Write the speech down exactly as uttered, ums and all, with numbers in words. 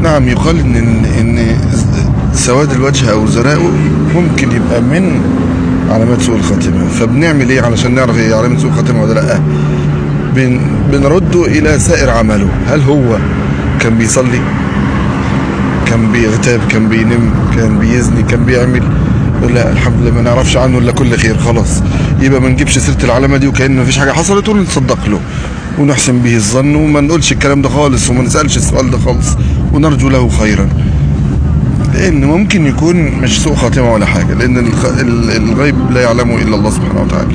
نعم يقال ان ان سواد الوجه او زرقه ممكن يبقى من علامات سوء الخاتمه. فبنعمل ايه علشان نعرف هي علامه سوء الخاتمه ولا لا؟ بن بنرده الى سائر عمله. هل هو كان بيصلي، كان بيغتاب، كان بينم، كان بيزني، كان بيعمل؟ لا الحمد لله ما نعرفش عنه الا كل خير، خلاص يبقى ما نجيبش سيره العلامه دي وكأن ما فيش حاجه حصلت ونتصدق له ونحسن به الظن وما نقولش الكلام ده خالص وما نسالش السؤال ده خالص ونرجو له خيرا، لان ممكن يكون مش سوء خاتمه ولا حاجه، لان الغيب لا يعلمه الا الله سبحانه وتعالى.